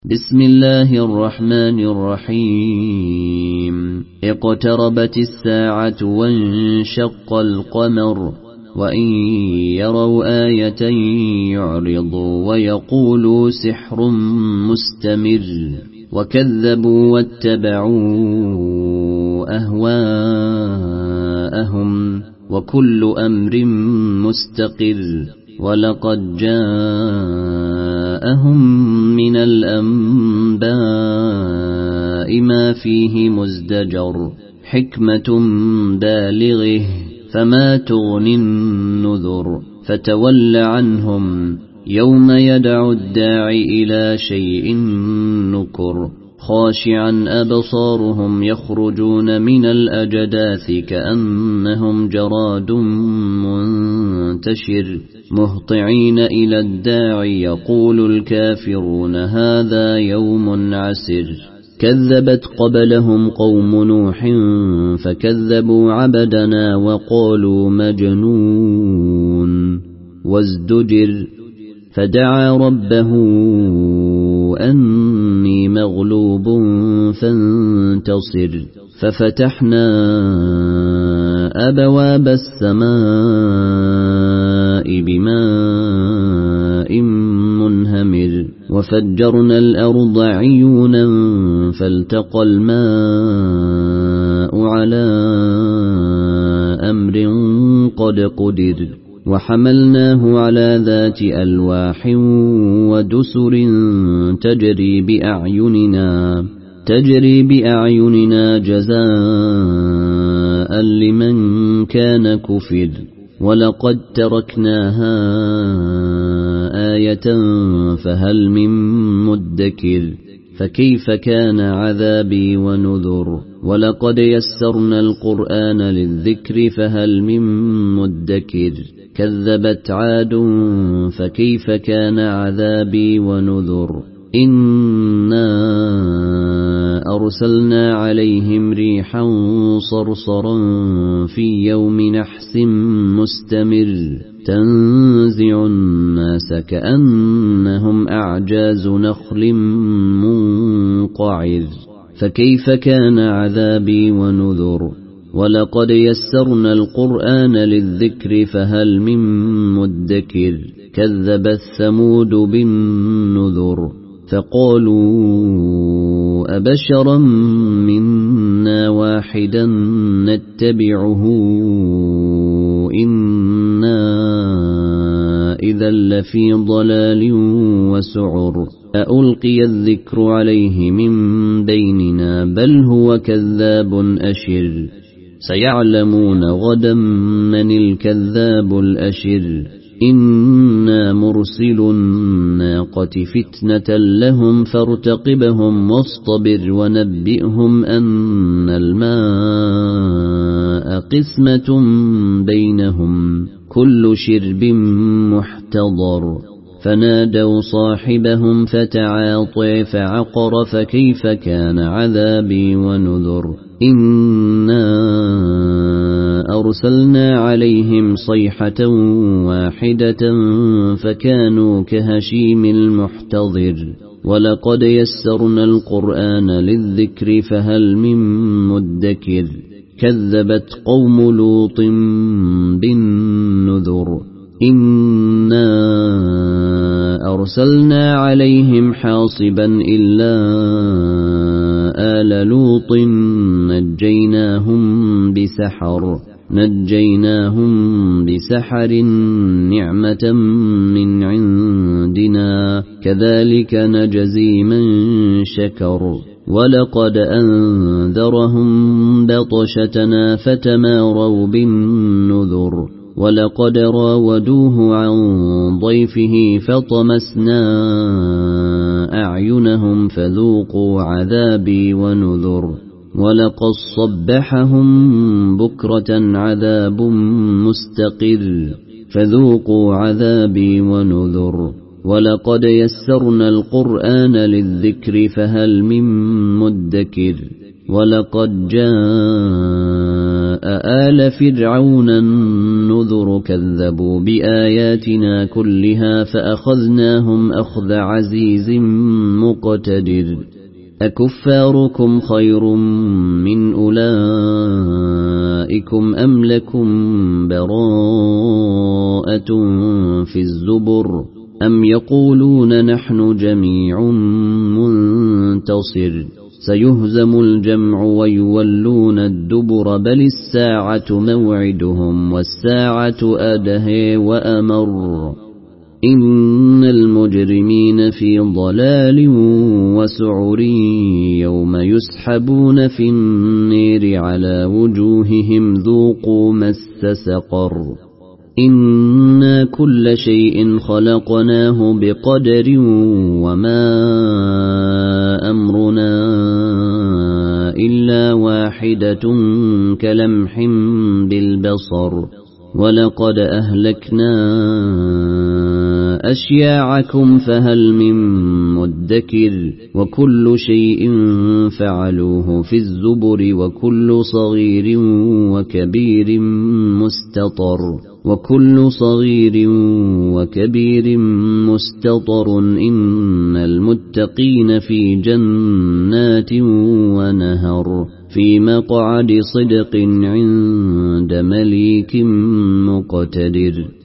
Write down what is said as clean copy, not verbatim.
بسم الله الرحمن الرحيم اقتربت الساعة وانشق القمر وإن يروا آية يعرضوا ويقولوا سحر مستمر وكذبوا واتبعوا أهواءهم وكل أمر مستقر ولقد جاءهم من الأنباء ما فيه مزدجر حكمة بالغه فما تغني النذر فتول عنهم يوم يدعو الداعي إلى شيء نكر خاشعا أبصارهم يخرجون من الأجداث كأنهم جراد منتشر مهطعين إلى الداعي يقول الكافرون هذا يوم عسر كذبت قبلهم قوم نوح فكذبوا عبدنا وقالوا مجنون وازدجر فدعا ربه أني مغلوب فانتصر ففتحنا أبواب السماء بماء منهمر وفجرنا الأرض عيونا فالتقى الماء على أمر قد قدر وحملناه على ذات ألواح ودسر تجري بأعيننا جزاء لمن كان كفر ولقد تركناها آية فهل من مدكر فكيف كان عذابي ونذر ولقد يسرنا القرآن للذكر فهل من مدكر كذبت عاد فكيف كان عذابي ونذر إنا أرسلنا عليهم ريحا صرصرا في يوم نحس مستمر تنزع الناس كأنهم أعجاز نخل منقعر فكيف كان عذابي ونذر ولقد يسرنا القرآن للذكر فهل من مدكر كذبت ثمود بالنذر فقالوا أبشرا منا واحدا نتبعه إنا إذا لفي ضلال وسعر ألقي الذكر عليه من بيننا بل هو كذاب أشر سيعلمون غدا من الكذاب الأشر إنا مرسل الناقة فتنة لهم فارتقبهم واصطبر ونبئهم أن الماء قسمة بينهم كل شرب محتضر فنادوا صاحبهم فتعاطى فعقر فكيف كان عذابي ونذر إنا أرسلنا عليهم صيحة واحدة فكانوا كهشيم المحتضر ولقد يسرنا القرآن للذكر فهل من مدكر كذبت قوم لوط بالنذر إنا أرسلنا عليهم حاصبا إلا آل لوط نجيناهم بسحر نعمة من عندنا كذلك نجزي من شكر ولقد أنذرهم بطشتنا فتماروا بالنذر ولقد راودوه عن ضيفه فطمسنا أعينهم فذوقوا عذابي ونذر ولقد صبحهم بكرة عذاب مستقر فذوقوا عذابي ونذر ولقد يسرنا القرآن للذكر فهل من مدكر ولقد جاء آل فرعون النذر كذبوا بآياتنا كلها فأخذناهم أخذ عزيز مقتدر أكفاركم خير من أولئكم أم لكم براءة في الزبر أم يقولون نحن جميع منتصر سيهزم الجمع ويولون الدبر بل الساعة موعدهم والساعة أدهى وأمر إن المجرمين في ضلال وسعر يوم يسحبون في النير على وجوههم ذوقوا مس سقر إنا كل شيء خلقناه بقدر وما أمرنا إلا واحدة كلمح بالبصر ولقد أهلكنا أشياعكم فهل من مدكر وكل شيء فعلوه في الزبر وكل صغير وكبير مستطر إن المتقين في جنات ونهر في مقعد صدق عند مليك مقتدر